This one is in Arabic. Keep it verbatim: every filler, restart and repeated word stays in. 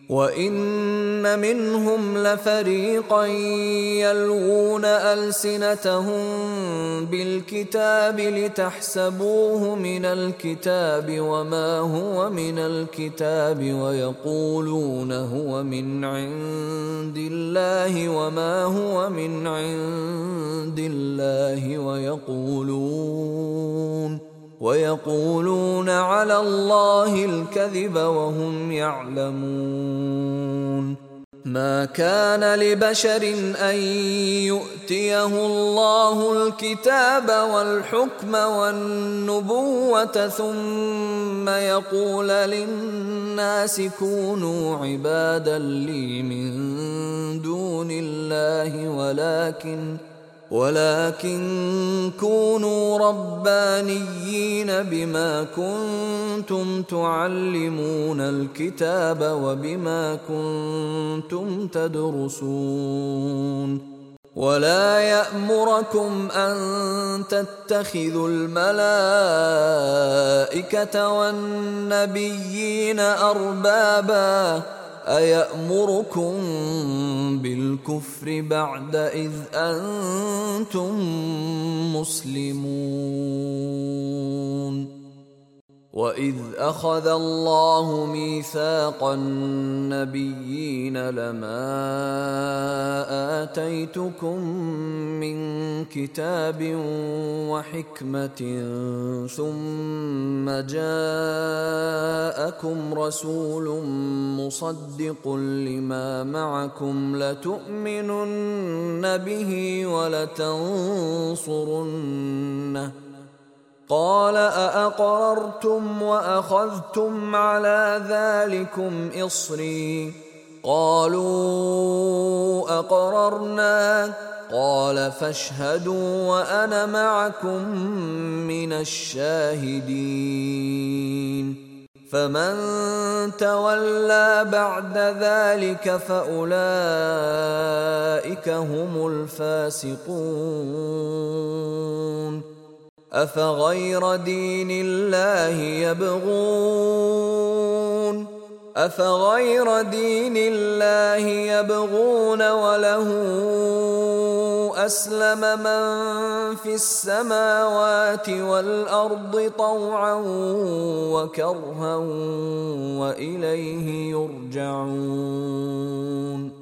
وَإِنَّ مِنْهُمْ لَفَرِيقًا يَلْوُونَ أَلْسِنَتَهُم بِالْكِتَابِ لِتَحْسَبُوهُ مِنَ الْكِتَابِ وَمَا هُوَ مِنَ الْكِتَابِ وَيَقُولُونَ هُوَ مِنْ عِندِ اللَّهِ وَمَا هُوَ مِنْ عِندِ اللَّهِ وَيَقُولُونَ وَيَقُولُونَ عَلَى اللَّهِ الْكَذِبَ وَهُمْ يَعْلَمُونَ مَا كَانَ لِبَشَرٍ أَن يُؤْتِيَهُ اللَّهُ الْكِتَابَ وَالْحُكْمَ وَالنُّبُوَّةَ ثُمَّ يَقُولَ لِلنَّاسِ كُونُوا عِبَادًا لِّي مِن دُونِ اللَّهِ وَلَكِنْ ولكن كونوا ربانيين بما كنتم تعلمون الكتاب وبما كنتم تدرسون ولا يأمركم أن تتخذوا الملائكة والنبيين أربابا أَيَأْمُرُكُم بِالْكُفْرِ بَعْدَ إِذْ أَنْتُمْ مُسْلِمُونَ وَإِذْ أَخَذَ اللَّهُ مِيثَاقَ النَّبِيِّينَ لَمَا آتَيْتُكُم مِّن كِتَابٍ وَحِكْمَةٍ ثُمَّ جَاءَكُمْ رَسُولٌ مُّصَدِّقٌ لِّمَا مَعَكُمْ لَتُؤْمِنُنَّ بِهِ وَلَتَنصُرُنَّهُ قَالَ أَأَقْرَرْتُمْ وَأَخَذْتُمْ عَلَى ذَلِكُمْ إِصْرِي قَالُوا أَقْرَرْنَا قَالَ فَاشْهَدُوا وَأَنَا مَعَكُمْ مِنَ الشَّاهِدِينَ فَمَن تَوَلَّىٰ بَعْدَ ذَلِكَ فَأُولَٰئِكَ هُمُ الْفَاسِقُونَ أَفَغَيْرَ دِينِ اللَّهِ يَبْغُونَ أَفَغَيْرَ دِينِ اللَّهِ يَبْغُونَ وَلَهُ أَسْلَمَ مَن فِي السَّمَاوَاتِ وَالْأَرْضِ طَوْعًا وَكَرْهًا وَإِلَيْهِ يُرْجَعُونَ